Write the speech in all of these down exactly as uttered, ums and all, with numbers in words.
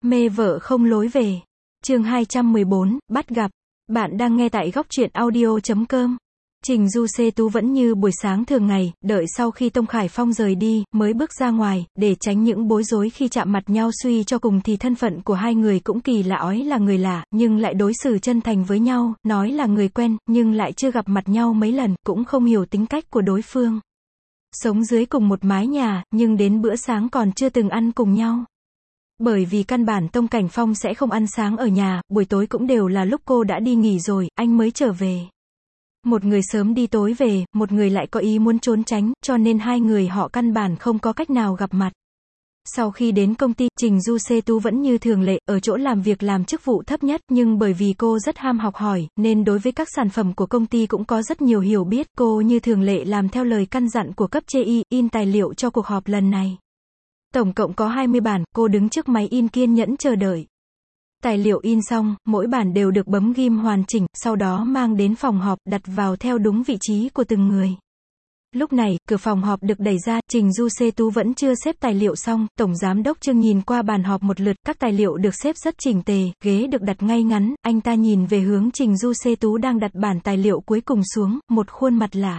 Mê vợ không lối về. Chương hai trăm mười bốn, bắt gặp. Bạn đang nghe tại góc truyện audio chấm com. Trình Du Xê Tú vẫn như buổi sáng thường ngày, đợi sau khi Tông Khải Phong rời đi, mới bước ra ngoài, để tránh những bối rối khi chạm mặt nhau. Suy cho cùng thì thân phận của hai người cũng kỳ lạ, ói là người lạ, nhưng lại đối xử chân thành với nhau, nói là người quen, nhưng lại chưa gặp mặt nhau mấy lần, cũng không hiểu tính cách của đối phương. Sống dưới cùng một mái nhà, nhưng đến bữa sáng còn chưa từng ăn cùng nhau. Bởi vì căn bản Tông Cảnh Phong sẽ không ăn sáng ở nhà, buổi tối cũng đều là lúc cô đã đi nghỉ rồi, anh mới trở về. Một người sớm đi tối về, một người lại có ý muốn trốn tránh, cho nên hai người họ căn bản không có cách nào gặp mặt. Sau khi đến công ty, Trình Du Xê Tú vẫn như thường lệ, ở chỗ làm việc làm chức vụ thấp nhất, nhưng bởi vì cô rất ham học hỏi, nên đối với các sản phẩm của công ty cũng có rất nhiều hiểu biết. Cô như thường lệ làm theo lời căn dặn của cấp trên, in tài liệu cho cuộc họp lần này. Tổng cộng có hai mươi bản, cô đứng trước máy in kiên nhẫn chờ đợi. Tài liệu in xong, mỗi bản đều được bấm ghim hoàn chỉnh, sau đó mang đến phòng họp, đặt vào theo đúng vị trí của từng người. Lúc này, cửa phòng họp được đẩy ra, Trình Du Xê Tú vẫn chưa xếp tài liệu xong, Tổng Giám đốc Trương nhìn qua bàn họp một lượt, các tài liệu được xếp rất chỉnh tề, ghế được đặt ngay ngắn, anh ta nhìn về hướng Trình Du Xê Tú đang đặt bản tài liệu cuối cùng xuống, một khuôn mặt lạ.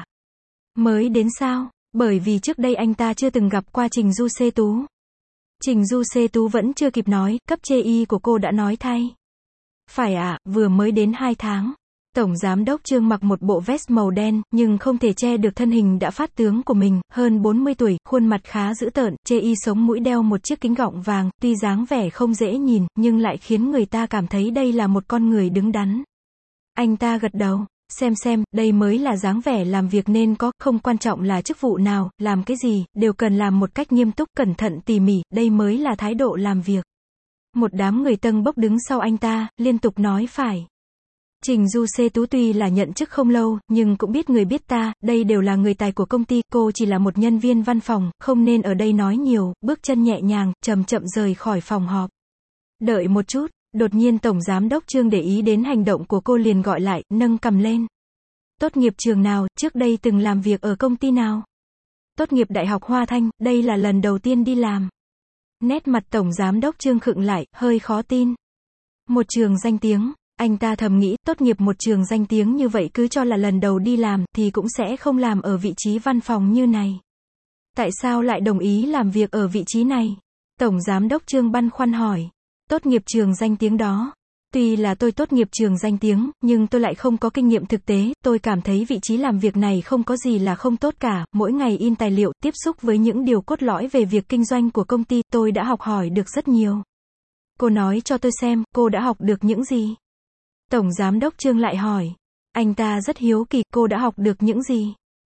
Mới đến sao? Bởi vì trước đây anh ta chưa từng gặp qua Trình Du Xê Tú. Trình Du Xê Tú vẫn chưa kịp nói, cấp trên của cô đã nói thay. Phải ạ, à, vừa mới đến hai tháng. Tổng Giám đốc Trương mặc một bộ vest màu đen, nhưng không thể che được thân hình đã phát tướng của mình, hơn bốn mươi tuổi, khuôn mặt khá dữ tợn, chê y sống mũi đeo một chiếc kính gọng vàng, tuy dáng vẻ không dễ nhìn, nhưng lại khiến người ta cảm thấy đây là một con người đứng đắn. Anh ta gật đầu. Xem xem, đây mới là dáng vẻ làm việc nên có, không quan trọng là chức vụ nào, làm cái gì, đều cần làm một cách nghiêm túc, cẩn thận tỉ mỉ, đây mới là thái độ làm việc. Một đám người tâng bốc đứng sau anh ta, liên tục nói phải. Trình Du Xê Tú tuy là nhận chức không lâu, nhưng cũng biết người biết ta, đây đều là người tài của công ty, cô chỉ là một nhân viên văn phòng, không nên ở đây nói nhiều, bước chân nhẹ nhàng, chậm chậm rời khỏi phòng họp. Đợi một chút. Đột nhiên Tổng Giám đốc Trương để ý đến hành động của cô liền gọi lại, nâng cằm lên. Tốt nghiệp trường nào, trước đây từng làm việc ở công ty nào? Tốt nghiệp Đại học Hoa Thanh, đây là lần đầu tiên đi làm. Nét mặt Tổng Giám đốc Trương khựng lại, hơi khó tin. Một trường danh tiếng, anh ta thầm nghĩ, tốt nghiệp một trường danh tiếng như vậy cứ cho là lần đầu đi làm, thì cũng sẽ không làm ở vị trí văn phòng như này. Tại sao lại đồng ý làm việc ở vị trí này? Tổng Giám đốc Trương băn khoăn hỏi. Tốt nghiệp trường danh tiếng đó. Tuy là tôi tốt nghiệp trường danh tiếng, nhưng tôi lại không có kinh nghiệm thực tế, tôi cảm thấy vị trí làm việc này không có gì là không tốt cả, mỗi ngày in tài liệu, tiếp xúc với những điều cốt lõi về việc kinh doanh của công ty, tôi đã học hỏi được rất nhiều. Cô nói cho tôi xem, cô đã học được những gì? Tổng Giám đốc Trương lại hỏi. Anh ta rất hiếu kỳ, cô đã học được những gì?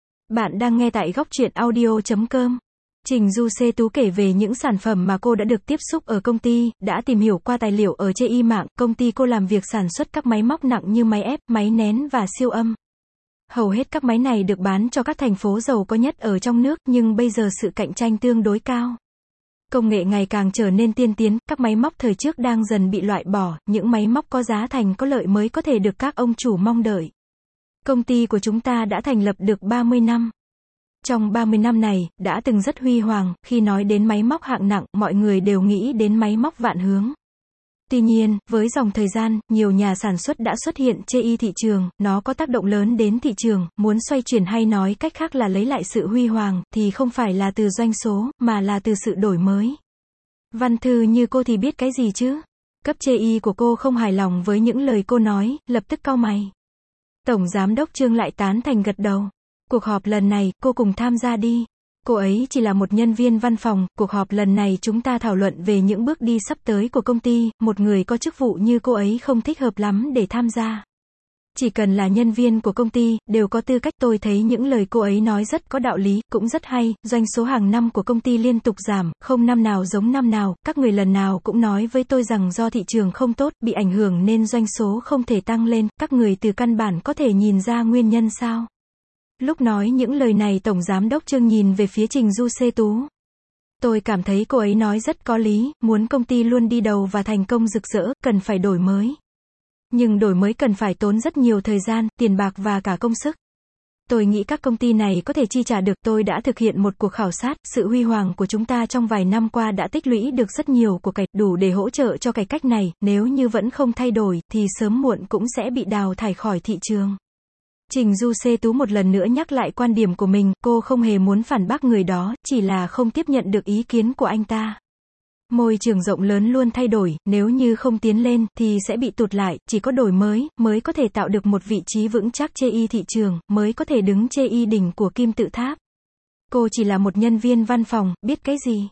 Bạn đang nghe tại góc truyện audio chấm com. Trình Du Xê Tú kể về những sản phẩm mà cô đã được tiếp xúc ở công ty, đã tìm hiểu qua tài liệu ở trên y mạng, công ty cô làm việc sản xuất các máy móc nặng như máy ép, máy nén và siêu âm. Hầu hết các máy này được bán cho các thành phố giàu có nhất ở trong nước, nhưng bây giờ sự cạnh tranh tương đối cao. Công nghệ ngày càng trở nên tiên tiến, các máy móc thời trước đang dần bị loại bỏ, những máy móc có giá thành có lợi mới có thể được các ông chủ mong đợi. Công ty của chúng ta đã thành lập được ba mươi năm. Trong ba mươi năm này, đã từng rất huy hoàng, khi nói đến máy móc hạng nặng, mọi người đều nghĩ đến máy móc vạn hướng. Tuy nhiên, với dòng thời gian, nhiều nhà sản xuất đã xuất hiện trên thị trường, nó có tác động lớn đến thị trường, muốn xoay chuyển hay nói cách khác là lấy lại sự huy hoàng, thì không phải là từ doanh số, mà là từ sự đổi mới. Văn thư như cô thì biết cái gì chứ? Cấp trên của cô không hài lòng với những lời cô nói, lập tức cau mày. Tổng Giám đốc Trương lại tán thành gật đầu. Cuộc họp lần này, cô cùng tham gia đi. Cô ấy chỉ là một nhân viên văn phòng, cuộc họp lần này chúng ta thảo luận về những bước đi sắp tới của công ty, một người có chức vụ như cô ấy không thích hợp lắm để tham gia. Chỉ cần là nhân viên của công ty, đều có tư cách. Tôi thấy những lời cô ấy nói rất có đạo lý, cũng rất hay, doanh số hàng năm của công ty liên tục giảm, không năm nào giống năm nào, các người lần nào cũng nói với tôi rằng do thị trường không tốt, bị ảnh hưởng nên doanh số không thể tăng lên, các người từ căn bản có thể nhìn ra nguyên nhân sao? Lúc nói những lời này Tổng Giám đốc Trương nhìn về phía Trình Du Xê Tú. Tôi cảm thấy cô ấy nói rất có lý, muốn công ty luôn đi đầu và thành công rực rỡ, cần phải đổi mới. Nhưng đổi mới cần phải tốn rất nhiều thời gian, tiền bạc và cả công sức. Tôi nghĩ các công ty này có thể chi trả được. Tôi đã thực hiện một cuộc khảo sát, sự huy hoàng của chúng ta trong vài năm qua đã tích lũy được rất nhiều của cải, đủ để hỗ trợ cho cải cách này, nếu như vẫn không thay đổi, thì sớm muộn cũng sẽ bị đào thải khỏi thị trường. Trình Du Xê Tú một lần nữa nhắc lại quan điểm của mình, cô không hề muốn phản bác người đó, chỉ là không tiếp nhận được ý kiến của anh ta. Môi trường rộng lớn luôn thay đổi, nếu như không tiến lên, thì sẽ bị tụt lại, chỉ có đổi mới, mới có thể tạo được một vị trí vững chắc chê y thị trường, mới có thể đứng chê y đỉnh của kim tự tháp. Cô chỉ là một nhân viên văn phòng, biết cái gì?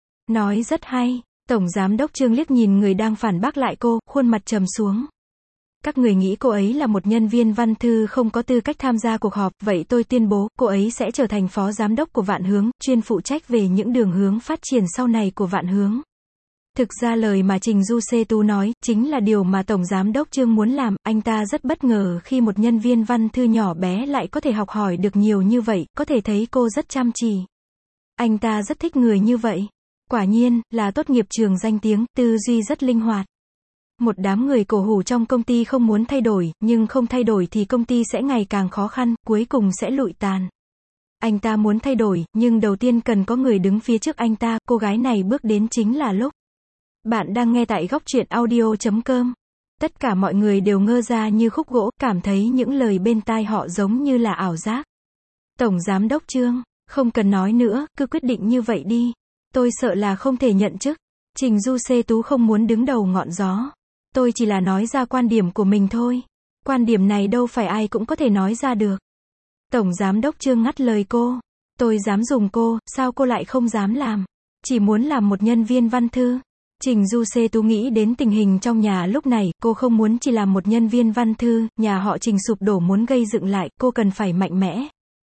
Nói rất hay. Tổng Giám đốc Trương liếc nhìn người đang phản bác lại cô, khuôn mặt trầm xuống. Các người nghĩ cô ấy là một nhân viên văn thư không có tư cách tham gia cuộc họp, vậy tôi tuyên bố, cô ấy sẽ trở thành phó giám đốc của Vạn Hướng, chuyên phụ trách về những đường hướng phát triển sau này của Vạn Hướng. Thực ra lời mà Trình Du Xê Tú nói, chính là điều mà Tổng Giám đốc Trương muốn làm, anh ta rất bất ngờ khi một nhân viên văn thư nhỏ bé lại có thể học hỏi được nhiều như vậy, có thể thấy cô rất chăm chỉ. Anh ta rất thích người như vậy. Quả nhiên, là tốt nghiệp trường danh tiếng, tư duy rất linh hoạt. Một đám người cổ hủ trong công ty không muốn thay đổi, nhưng không thay đổi thì công ty sẽ ngày càng khó khăn, cuối cùng sẽ lụi tàn. Anh ta muốn thay đổi, nhưng đầu tiên cần có người đứng phía trước anh ta, cô gái này bước đến chính là lúc. Bạn đang nghe tại góc truyện audio chấm com. Tất cả mọi người đều ngơ ra như khúc gỗ, cảm thấy những lời bên tai họ giống như là ảo giác. Tổng Giám đốc Trương, không cần nói nữa, cứ quyết định như vậy đi. Tôi sợ là không thể nhận chức. Trình Du Xê Tú không muốn đứng đầu ngọn gió. Tôi chỉ là nói ra quan điểm của mình thôi. Quan điểm này đâu phải ai cũng có thể nói ra được. Tổng Giám đốc Trương ngắt lời cô. Tôi dám dùng cô, sao cô lại không dám làm? Chỉ muốn làm một nhân viên văn thư. Trình Du Xê Tú nghĩ đến tình hình trong nhà lúc này, cô không muốn chỉ làm một nhân viên văn thư, nhà họ Trình sụp đổ muốn gây dựng lại, cô cần phải mạnh mẽ.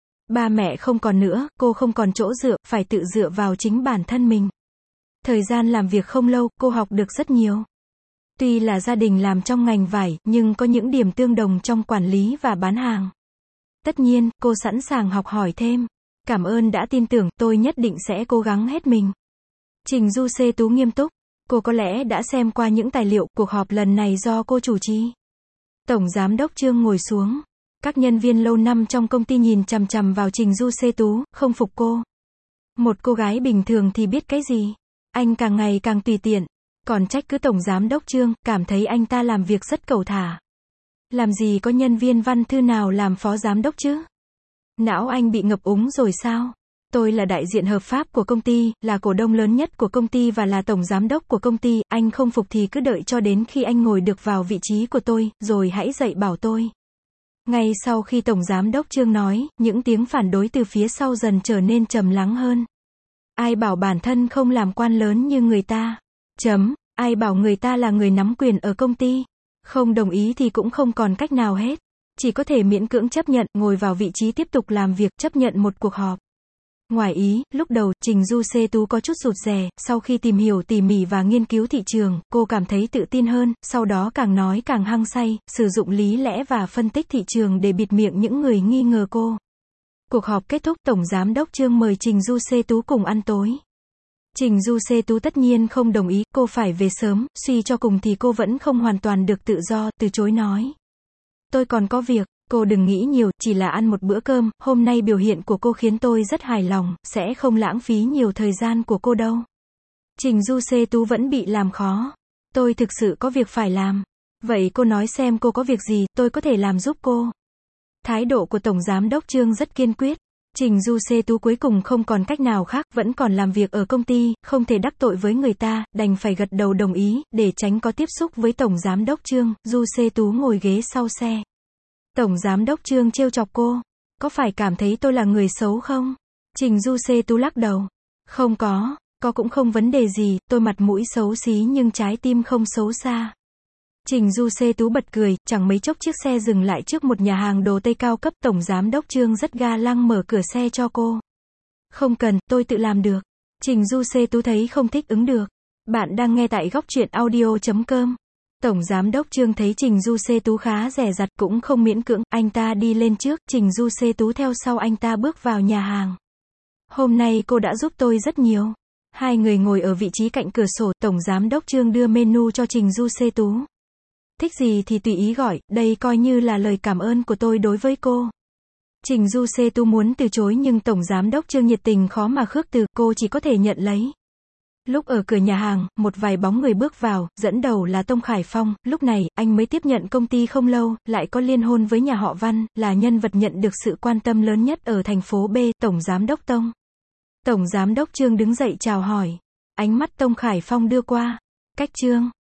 Ba mẹ không còn nữa, cô không còn chỗ dựa, phải tự dựa vào chính bản thân mình. Thời gian làm việc không lâu, cô học được rất nhiều. Tuy là gia đình làm trong ngành vải, nhưng có những điểm tương đồng trong quản lý và bán hàng. Tất nhiên, cô sẵn sàng học hỏi thêm. Cảm ơn đã tin tưởng, tôi nhất định sẽ cố gắng hết mình. Trình Du Xê Tú nghiêm túc. Cô có lẽ đã xem qua những tài liệu, cuộc họp lần này do cô chủ trì. Tổng Giám đốc Trương ngồi xuống. Các nhân viên lâu năm trong công ty nhìn chằm chằm vào Trình Du Xê Tú, không phục cô. Một cô gái bình thường thì biết cái gì? Anh càng ngày càng tùy tiện. Còn trách cứ Tổng Giám đốc Trương, cảm thấy anh ta làm việc rất cẩu thả. Làm gì có nhân viên văn thư nào làm phó giám đốc chứ? Não anh bị ngập úng rồi sao? Tôi là đại diện hợp pháp của công ty, là cổ đông lớn nhất của công ty và là tổng giám đốc của công ty, anh không phục thì cứ đợi cho đến khi anh ngồi được vào vị trí của tôi, rồi hãy dạy bảo tôi. Ngay sau khi Tổng Giám đốc Trương nói, những tiếng phản đối từ phía sau dần trở nên trầm lắng hơn. Ai bảo bản thân không làm quan lớn như người ta? Chấm. Ai bảo người ta là người nắm quyền ở công ty? Không đồng ý thì cũng không còn cách nào hết. Chỉ có thể miễn cưỡng chấp nhận, ngồi vào vị trí tiếp tục làm việc, chấp nhận một cuộc họp. Ngoài ý, lúc đầu, Trình Du Xê Tú có chút rụt rè, sau khi tìm hiểu tỉ mỉ và nghiên cứu thị trường, cô cảm thấy tự tin hơn, sau đó càng nói càng hăng say, sử dụng lý lẽ và phân tích thị trường để bịt miệng những người nghi ngờ cô. Cuộc họp kết thúc, Tổng Giám đốc Trương mời Trình Du Xê Tú cùng ăn tối. Trình Du Xê Tú tất nhiên không đồng ý, cô phải về sớm, suy cho cùng thì cô vẫn không hoàn toàn được tự do, từ chối nói. Tôi còn có việc. Cô đừng nghĩ nhiều, chỉ là ăn một bữa cơm, hôm nay biểu hiện của cô khiến tôi rất hài lòng, sẽ không lãng phí nhiều thời gian của cô đâu. Trình Du Xê Tú vẫn bị làm khó. Tôi thực sự có việc phải làm. Vậy cô nói xem cô có việc gì, tôi có thể làm giúp cô. Thái độ của Tổng Giám đốc Trương rất kiên quyết. Trình Du Xê Tú cuối cùng không còn cách nào khác, vẫn còn làm việc ở công ty, không thể đắc tội với người ta, đành phải gật đầu đồng ý, để tránh có tiếp xúc với Tổng Giám đốc Trương. Du Xê Tú ngồi ghế sau xe. Tổng Giám đốc Trương trêu chọc cô. Có phải cảm thấy tôi là người xấu không? Trình Du Xê Tú lắc đầu. Không có, có cũng không vấn đề gì, tôi mặt mũi xấu xí nhưng trái tim không xấu xa. Trình Du Xê Tú bật cười, chẳng mấy chốc chiếc xe dừng lại trước một nhà hàng đồ Tây cao cấp, Tổng Giám đốc Trương rất ga lăng mở cửa xe cho cô. Không cần, tôi tự làm được. Trình Du Xê Tú thấy không thích ứng được. Bạn đang nghe tại góc truyện audio chấm com. Tổng Giám đốc Trương thấy Trình Du Xê Tú khá dè dặt, cũng không miễn cưỡng, anh ta đi lên trước, Trình Du Xê Tú theo sau anh ta bước vào nhà hàng. Hôm nay cô đã giúp tôi rất nhiều. Hai người ngồi ở vị trí cạnh cửa sổ, Tổng Giám đốc Trương đưa menu cho Trình Du Xê Tú. Thích gì thì tùy ý gọi, đây coi như là lời cảm ơn của tôi đối với cô. Trình Du Xê Tu muốn từ chối nhưng Tổng Giám đốc Trương nhiệt tình khó mà khước từ, cô chỉ có thể nhận lấy. Lúc ở cửa nhà hàng, một vài bóng người bước vào, dẫn đầu là Tông Khải Phong, lúc này, anh mới tiếp nhận công ty không lâu, lại có liên hôn với nhà họ Văn, là nhân vật nhận được sự quan tâm lớn nhất ở thành phố B, Tổng Giám đốc Tông. Tổng Giám đốc Trương đứng dậy chào hỏi. Ánh mắt Tông Khải Phong đưa qua. Cách Trương.